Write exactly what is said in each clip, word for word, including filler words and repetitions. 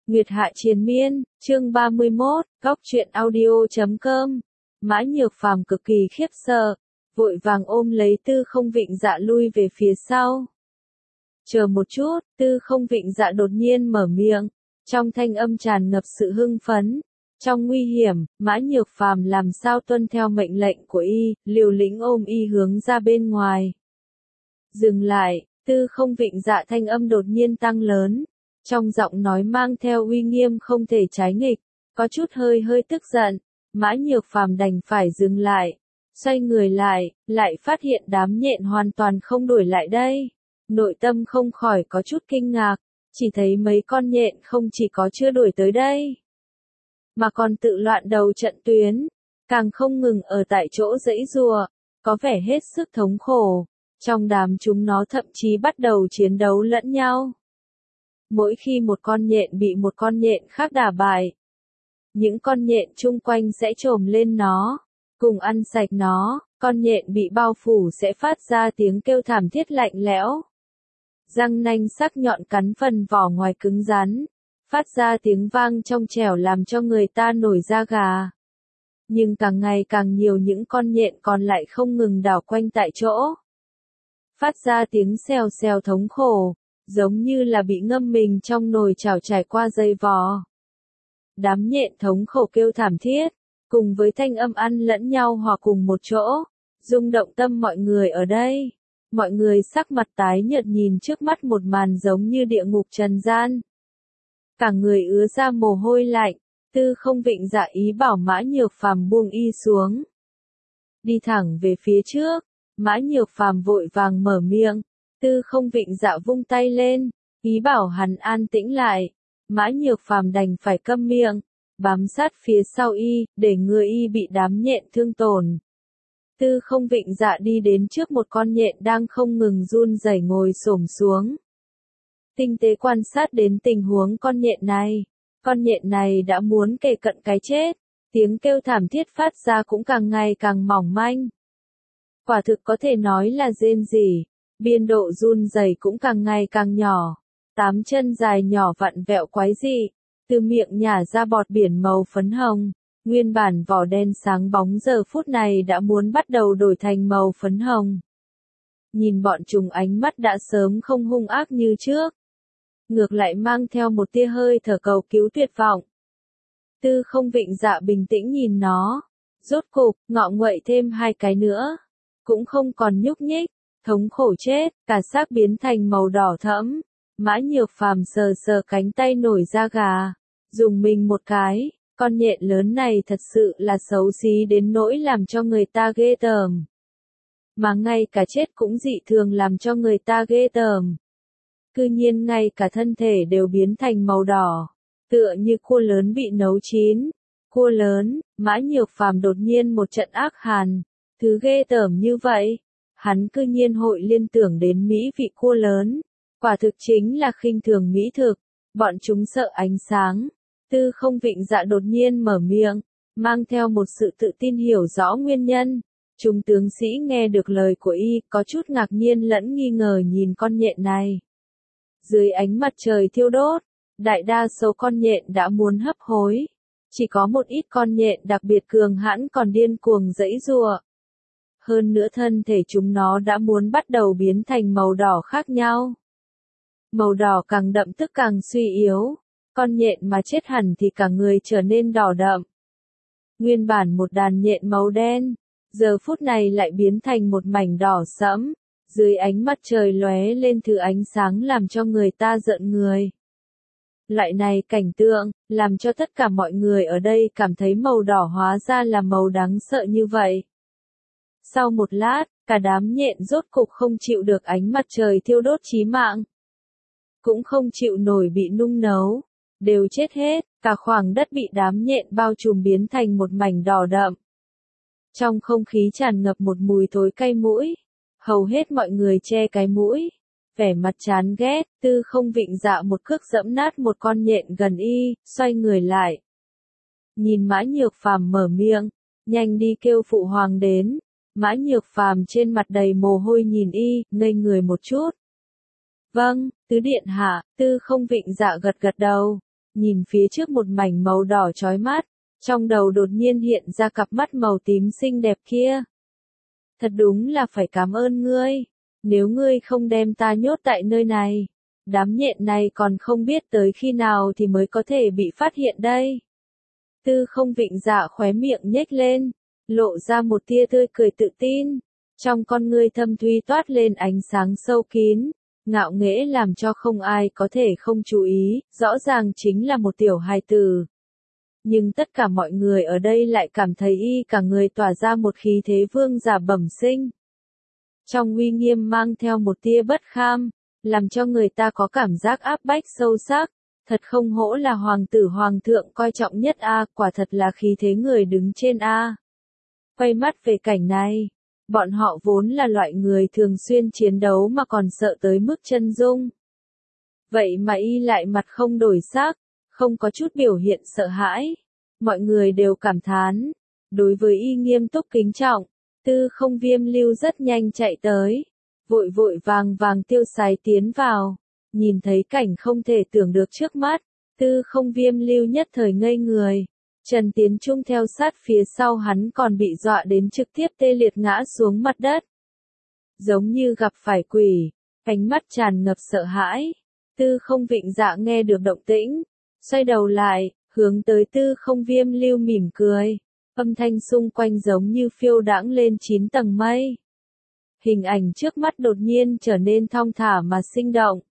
Nguyệt Hạ Triền Miên, chương ba mươi mốt, góc truyện audio chấm com. Mã Nhược Phàm cực kỳ khiếp sợ, vội vàng ôm lấy Tư Không Vịnh Dạ lui về phía sau. Chờ một chút, Tư Không Vịnh Dạ đột nhiên mở miệng, trong thanh âm tràn ngập sự hưng phấn. Trong nguy hiểm, Mã Nhược Phàm làm sao tuân theo mệnh lệnh của y, liều lĩnh ôm y hướng ra bên ngoài. Dừng lại, Tư Không Vịnh Dạ thanh âm đột nhiên tăng lớn. Trong giọng nói mang theo uy nghiêm không thể trái nghịch, có chút hơi hơi tức giận, Mã Nhược Phàm đành phải dừng lại, xoay người lại, lại phát hiện đám nhện hoàn toàn không đuổi lại đây. Nội tâm không khỏi có chút kinh ngạc, chỉ thấy mấy con nhện không chỉ có chưa đuổi tới đây, mà còn tự loạn đầu trận tuyến, càng không ngừng ở tại chỗ giãy giụa, có vẻ hết sức thống khổ. Trong đám chúng nó thậm chí bắt đầu chiến đấu lẫn nhau. Mỗi khi một con nhện bị một con nhện khác đả bại, những con nhện chung quanh sẽ chồm lên nó, cùng ăn sạch nó, con nhện bị bao phủ sẽ phát ra tiếng kêu thảm thiết lạnh lẽo. Răng nanh sắc nhọn cắn phần vỏ ngoài cứng rắn, phát ra tiếng vang trong trẻo làm cho người ta nổi da gà. Nhưng càng ngày càng nhiều những con nhện còn lại không ngừng đảo quanh tại chỗ, phát ra tiếng xèo xèo thống khổ, giống như là bị ngâm mình trong nồi chảo trải qua dây vò. Đám nhện thống khổ kêu thảm thiết, cùng với thanh âm ăn lẫn nhau hòa cùng một chỗ, rung động tâm mọi người ở đây. Mọi người sắc mặt tái nhợt nhìn trước mắt một màn giống như địa ngục trần gian. Cả người ứa ra mồ hôi lạnh, Tư Không Vịnh Dạ ý bảo Mã Nhược Phàm buông y xuống. Đi thẳng về phía trước, Mã Nhược Phàm vội vàng mở miệng. Tư Không Vịnh Dạ vung tay lên, ý bảo hắn an tĩnh lại. Mã Nhược Phàm đành phải câm miệng, bám sát phía sau y, để người y bị đám nhện thương tổn. Tư Không Vịnh Dạ đi đến trước một con nhện đang không ngừng run rẩy ngồi xổm xuống. Tinh tế quan sát đến tình huống con nhện này. Con nhện này đã muốn kề cận cái chết, tiếng kêu thảm thiết phát ra cũng càng ngày càng mỏng manh. Quả thực có thể nói là rên rỉ. Biên độ run rẩy cũng càng ngày càng nhỏ, tám chân dài nhỏ vặn vẹo quái dị, từ miệng nhả ra bọt biển màu phấn hồng, nguyên bản vỏ đen sáng bóng giờ phút này đã muốn bắt đầu đổi thành màu phấn hồng. Nhìn bọn chúng ánh mắt đã sớm không hung ác như trước, ngược lại mang theo một tia hơi thở cầu cứu tuyệt vọng. Tư Không Vịnh Dạ bình tĩnh nhìn nó, rốt cục, ngọ nguậy thêm hai cái nữa, cũng không còn nhúc nhích. Thống khổ chết, cả xác biến thành màu đỏ thẫm. Mã Nhược Phàm sờ sờ cánh tay nổi da gà, dùng mình một cái, con nhện lớn này thật sự là xấu xí đến nỗi làm cho người ta ghê tởm. Mà ngay cả chết cũng dị thường làm cho người ta ghê tởm. Cư nhiên ngay cả thân thể đều biến thành màu đỏ, tựa như cua lớn bị nấu chín. Cua lớn, Mã Nhược Phàm đột nhiên một trận ác hàn, thứ ghê tởm như vậy. Hắn cư nhiên hội liên tưởng đến mỹ vị cua lớn, quả thực chính là khinh thường mỹ thực, bọn chúng sợ ánh sáng. Tư Không Vịnh Dạ đột nhiên mở miệng, mang theo một sự tự tin hiểu rõ nguyên nhân. Chúng tướng sĩ nghe được lời của y, có chút ngạc nhiên lẫn nghi ngờ nhìn con nhện này. Dưới ánh mặt trời thiêu đốt, đại đa số con nhện đã muốn hấp hối, chỉ có một ít con nhện đặc biệt cường hãn còn điên cuồng giãy giụa. Hơn nữa thân thể chúng nó đã muốn bắt đầu biến thành màu đỏ khác nhau. Màu đỏ càng đậm tức càng suy yếu, con nhện mà chết hẳn thì cả người trở nên đỏ đậm. Nguyên bản một đàn nhện màu đen, giờ phút này lại biến thành một mảnh đỏ sẫm, dưới ánh mặt trời lóe lên thứ ánh sáng làm cho người ta rợn người. Loại này cảnh tượng, làm cho tất cả mọi người ở đây cảm thấy màu đỏ hóa ra là màu đáng sợ như vậy. Sau một lát, cả đám nhện rốt cục không chịu được ánh mặt trời thiêu đốt chí mạng. Cũng không chịu nổi bị nung nấu. Đều chết hết, cả khoảng đất bị đám nhện bao trùm biến thành một mảnh đỏ đậm. Trong không khí tràn ngập một mùi thối cay mũi. Hầu hết mọi người che cái mũi. Vẻ mặt chán ghét, Tư Không Vịnh Dạ một cước dẫm nát một con nhện gần y, xoay người lại. Nhìn Mã Nhược Phàm mở miệng, nhanh đi kêu phụ hoàng đến. Mã Nhược Phàm trên mặt đầy mồ hôi nhìn y, ngây người một chút. Vâng, tứ điện hạ, Tư Không Vịnh Dạ gật gật đầu. nhìn phía trước một mảnh màu đỏ chói mắt, trong đầu đột nhiên hiện ra cặp mắt màu tím xinh đẹp kia. Thật đúng là phải cảm ơn ngươi, nếu ngươi không đem ta nhốt tại nơi này, đám nhện này còn không biết tới khi nào thì mới có thể bị phát hiện đây. Tư Không Vịnh Dạ khóe miệng nhếch lên, lộ ra một tia tươi cười tự tin, trong con ngươi thâm thúy toát lên ánh sáng sâu kín, ngạo nghễ làm cho không ai có thể không chú ý, rõ ràng chính là một tiểu hài tử. Nhưng tất cả mọi người ở đây lại cảm thấy y cả người tỏa ra một khí thế vương giả bẩm sinh. Trong uy nghiêm mang theo một tia bất kham, làm cho người ta có cảm giác áp bách sâu sắc. Thật không hổ là hoàng tử hoàng thượng coi trọng nhất a, quả thật là khí thế người đứng trên a. Quay mắt về cảnh này, bọn họ vốn là loại người thường xuyên chiến đấu mà còn sợ tới mức chân rung. Vậy mà y lại mặt không đổi sắc, không có chút biểu hiện sợ hãi. Mọi người đều cảm thán, đối với y nghiêm túc kính trọng. Tư Không Viêm Lưu rất nhanh chạy tới, vội vội vàng vàng tiêu sái tiến vào. Nhìn thấy cảnh không thể tưởng được trước mắt, Tư Không Viêm Lưu nhất thời ngây người. Trần Tiến Trung theo sát phía sau hắn còn bị dọa đến trực tiếp tê liệt ngã xuống mặt đất. Giống như gặp phải quỷ, ánh mắt tràn ngập sợ hãi. Tư Không Vịnh Dạ nghe được động tĩnh, xoay đầu lại, hướng tới Tư Không Viêm Lưu mỉm cười. Âm thanh xung quanh giống như phiêu đãng lên chín tầng mây. Hình ảnh trước mắt đột nhiên trở nên thong thả mà sinh động.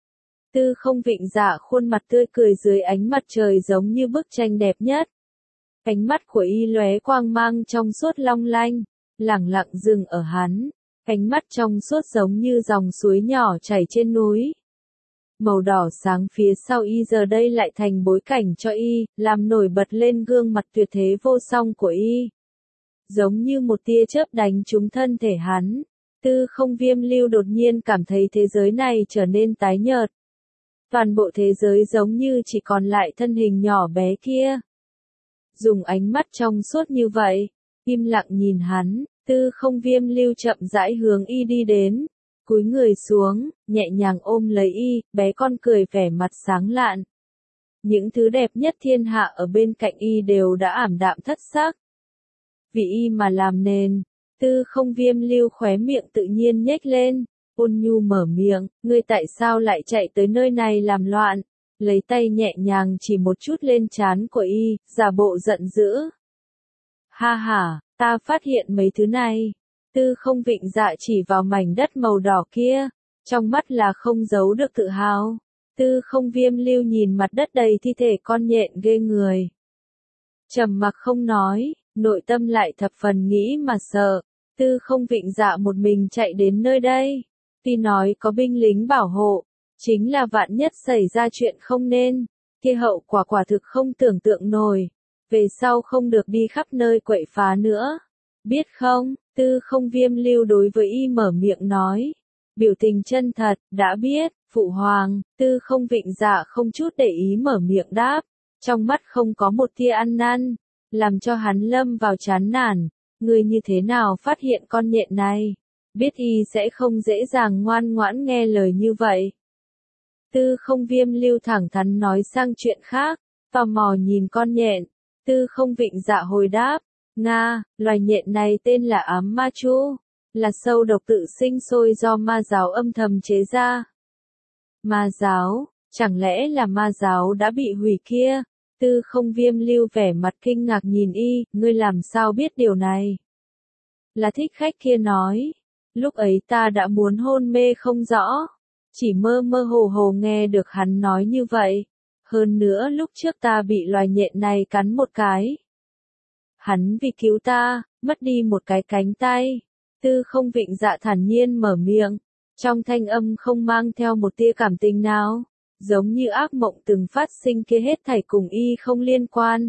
Tư Không Vịnh Dạ khuôn mặt tươi cười dưới ánh mặt trời giống như bức tranh đẹp nhất. Ánh mắt của y lóe quang mang trong suốt long lanh, lẳng lặng dừng ở hắn. Ánh mắt trong suốt giống như dòng suối nhỏ chảy trên núi. Màu đỏ sáng phía sau y giờ đây lại thành bối cảnh cho y, làm nổi bật lên gương mặt tuyệt thế vô song của y. Giống như một tia chớp đánh trúng thân thể hắn, Tư Không Viêm Lưu đột nhiên cảm thấy thế giới này trở nên tái nhợt. Toàn bộ thế giới giống như chỉ còn lại thân hình nhỏ bé kia. Dùng ánh mắt trong suốt như vậy, im lặng nhìn hắn, Tư Không Viêm Lưu chậm rãi hướng y đi đến. Cúi người xuống, nhẹ nhàng ôm lấy y, bé con cười vẻ mặt sáng lạn. Những thứ đẹp nhất thiên hạ ở bên cạnh y đều đã ảm đạm thất sắc. Vì y mà làm nền, Tư Không Viêm Lưu khóe miệng tự nhiên nhếch lên, ôn nhu mở miệng, ngươi tại sao lại chạy tới nơi này làm loạn, lấy tay nhẹ nhàng chỉ một chút lên trán của y, giả bộ giận dữ. Ha ha, ta phát hiện mấy thứ này. Tư Không Vịnh Dạ chỉ vào mảnh đất màu đỏ kia, trong mắt là không giấu được tự hào. Tư Không Viêm Lưu nhìn mặt đất đầy thi thể con nhện ghê người. Trầm mặc không nói, nội tâm lại thập phần nghĩ mà sợ. Tư Không Vịnh Dạ một mình chạy đến nơi đây, tuy nói có binh lính bảo hộ, chính là vạn nhất xảy ra chuyện không nên, kia hậu quả quả thực không tưởng tượng nổi. Về sau không được đi khắp nơi quậy phá nữa. Biết không? Tư Không Viêm Lưu đối với y mở miệng nói. Biểu tình chân thật, đã biết, phụ hoàng. Tư Không Vịnh Dạ không chút để ý mở miệng đáp. Trong mắt không có một tia ăn năn, làm cho hắn lâm vào chán nản. Ngươi như thế nào phát hiện con nhện này? Biết y sẽ không dễ dàng ngoan ngoãn nghe lời như vậy. Tư Không Viêm Lưu thẳng thắn nói sang chuyện khác, tò mò nhìn con nhện. Tư Không Vịnh Dạ hồi đáp. Nga, loài nhện này tên là ám ma chu, là sâu độc tự sinh sôi do ma giáo âm thầm chế ra. Ma giáo, chẳng lẽ là ma giáo đã bị hủy kia? Tư Không Viêm Lưu vẻ mặt kinh ngạc nhìn y, ngươi làm sao biết điều này? Là thích khách kia nói, lúc ấy ta đã muốn hôn mê không rõ, chỉ mơ mơ hồ hồ nghe được hắn nói như vậy. Hơn nữa lúc trước ta bị loài nhện này cắn một cái. Hắn vì cứu ta, mất đi một cái cánh tay. Tư Không Vịnh Dạ thản nhiên mở miệng, trong thanh âm không mang theo một tia cảm tình nào, giống như ác mộng từng phát sinh kia hết thảy cùng y không liên quan.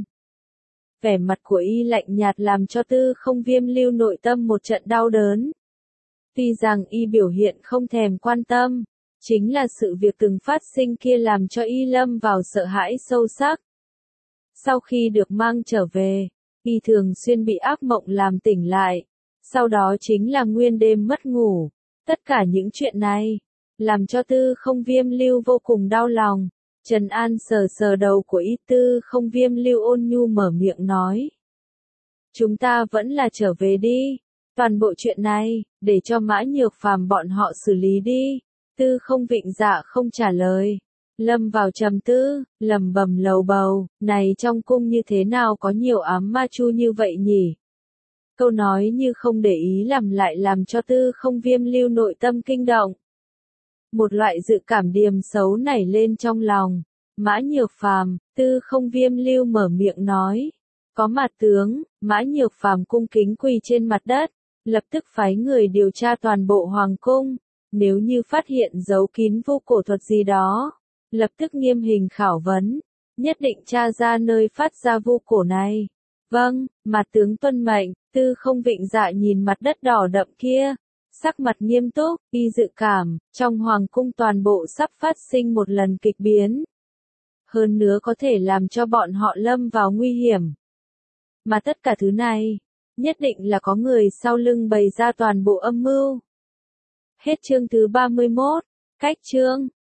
Vẻ mặt của y lạnh nhạt làm cho Tư Không Viêm Lưu nội tâm một trận đau đớn. Tuy rằng y biểu hiện không thèm quan tâm, chính là sự việc từng phát sinh kia làm cho y lâm vào sợ hãi sâu sắc. Sau khi được mang trở về, y thường xuyên bị ác mộng làm tỉnh lại, sau đó chính là nguyên đêm mất ngủ. Tất cả những chuyện này, làm cho Tư Không Viêm Lưu vô cùng đau lòng. Trần An sờ sờ đầu của Y Tư Không Viêm Lưu ôn nhu mở miệng nói. Chúng ta vẫn là trở về đi. Toàn bộ chuyện này, để cho Mã Nhược Phàm bọn họ xử lý đi. Tư Không Vịnh Dạ không trả lời. Lâm vào trầm tư, lầm bầm lầu bầu, này trong cung như thế nào có nhiều ám ma chu như vậy nhỉ? Câu nói như không để ý làm lại làm cho Tư Không Viêm Lưu nội tâm kinh động. Một loại dự cảm điềm xấu nảy lên trong lòng. Mã Nhược Phàm, Tư Không Viêm Lưu mở miệng nói. Có mặt tướng, Mã Nhược Phàm cung kính quỳ trên mặt đất, lập tức phái người điều tra toàn bộ hoàng cung. Nếu như phát hiện giấu kín vu cổ thuật gì đó, lập tức nghiêm hình khảo vấn, nhất định tra ra nơi phát ra vu cổ này. Vâng, mặt tướng tuân mệnh. Tư Không Vịnh Dạ nhìn mặt đất đỏ đậm kia, sắc mặt nghiêm túc, y dự cảm, trong hoàng cung toàn bộ sắp phát sinh một lần kịch biến. Hơn nữa có thể làm cho bọn họ lâm vào nguy hiểm. Mà tất cả thứ này, nhất định là có người sau lưng bày ra toàn bộ âm mưu. Hết chương thứ ba mươi mốt, cách chương.